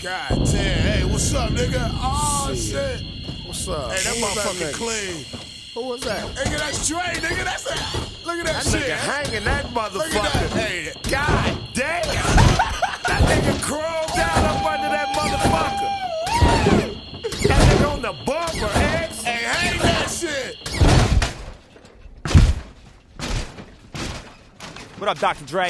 God damn. Hey, what's up, nigga? Oh, shit. What's up? Hey, that Who was motherfucker nigga? clean. Who was that? Nigga, that's Dre, nigga. That's a... Look at that, That shit. nigga hanging that motherfucker. Look at that. Hey. God damn. That nigga crawled down up under that motherfucker. That nigga on the bumper, X. Hey, hang that shit. What up, Dr. Dre?